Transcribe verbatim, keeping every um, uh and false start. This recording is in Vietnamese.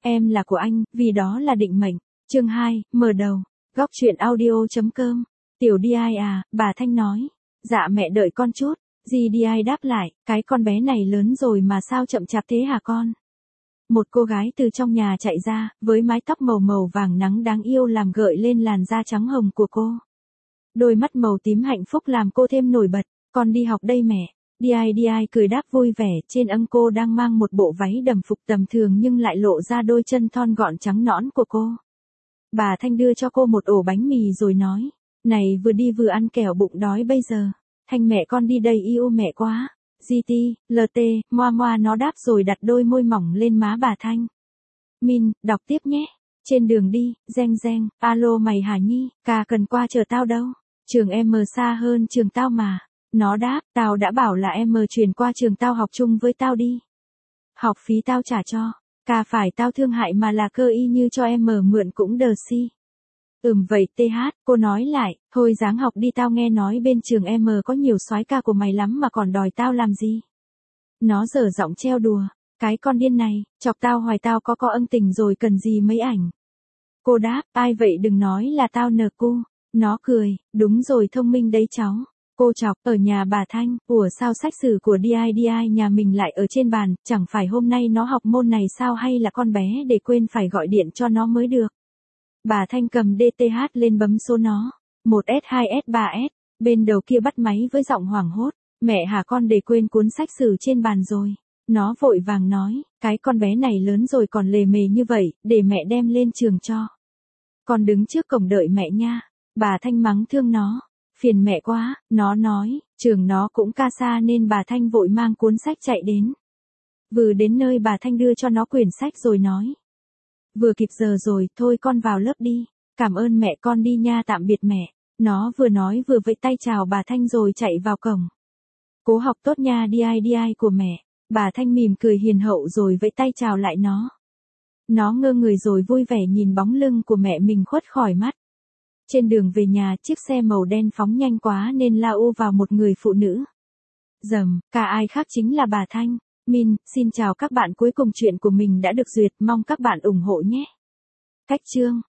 em là của anh, vì đó là định mệnh. Chương hai, mở đầu. Góc truyện audio chấm com. Tiểu Di à, bà Thanh nói. Dạ mẹ đợi con chút. Di Di đáp lại, cái con bé này lớn rồi mà sao chậm chạp thế hả con? Một cô gái từ trong nhà chạy ra, với mái tóc màu màu vàng nắng đáng yêu làm gợi lên làn da trắng hồng của cô. Đôi mắt màu tím hạnh phúc làm cô thêm nổi bật. Con đi học đây mẹ. Di Di cười đáp vui vẻ, trên âng cô đang mang một bộ váy đầm phục tầm thường nhưng lại lộ ra đôi chân thon gọn trắng nõn của cô. Bà Thanh đưa cho cô một ổ bánh mì rồi nói, này vừa đi vừa ăn kẻo bụng đói bây giờ. Thanh mẹ con đi đây yêu mẹ quá. giê tê, lờ tê, moa moa nó đáp rồi đặt đôi môi mỏng lên má bà Thanh. Min, đọc tiếp nhé. Trên đường đi, reng reng, alo mày hả Nhi, ca cần qua chờ tao đâu. Trường em mờ xa hơn trường tao mà. Nó đáp, tao đã bảo là em mờ chuyển qua trường tao học chung với tao đi. Học phí tao trả cho. Ca phải tao thương hại mà là cơ y như cho em mờ mượn cũng đờ si. Ừm vậy tê hát, cô nói lại, thôi dáng học đi tao nghe nói bên trường em mờ có nhiều soái ca của mày lắm mà còn đòi tao làm gì. Nó dở giọng trêu đùa, cái con điên này, chọc tao hoài tao có có ân tình rồi cần gì mấy ảnh. Cô đáp, ai vậy đừng nói là tao nờ cu. Nó cười, đúng rồi thông minh đấy cháu. Cô chọc, ở nhà bà Thanh, ủa sao sách sử của Di Di nhà mình lại ở trên bàn, chẳng phải hôm nay nó học môn này sao hay là con bé để quên phải gọi điện cho nó mới được. Bà Thanh cầm đê tê hát lên bấm số nó, một S hai S ba S, bên đầu kia bắt máy với giọng hoảng hốt, mẹ hả con để quên cuốn sách sử trên bàn rồi. Nó vội vàng nói, cái con bé này lớn rồi còn lề mề như vậy, để mẹ đem lên trường cho. Con đứng trước cổng đợi mẹ nha. Bà Thanh mắng thương nó, phiền mẹ quá, nó nói, trường nó cũng ca xa nên bà Thanh vội mang cuốn sách chạy đến. Vừa đến nơi bà Thanh đưa cho nó quyển sách rồi nói. Vừa kịp giờ rồi, thôi con vào lớp đi, cảm ơn mẹ con đi nha tạm biệt mẹ. Nó vừa nói vừa vẫy tay chào bà Thanh rồi chạy vào cổng. Cố học tốt nha Di Di của mẹ. Bà Thanh mỉm cười hiền hậu rồi vẫy tay chào lại nó. Nó ngơ người rồi vui vẻ nhìn bóng lưng của mẹ mình khuất khỏi mắt. Trên đường về nhà chiếc xe màu đen phóng nhanh quá nên lao vào một người phụ nữ. Dầm, cả ai khác chính là bà Thanh. Min, xin chào các bạn cuối cùng chuyện của mình đã được duyệt mong các bạn ủng hộ nhé. Cách chương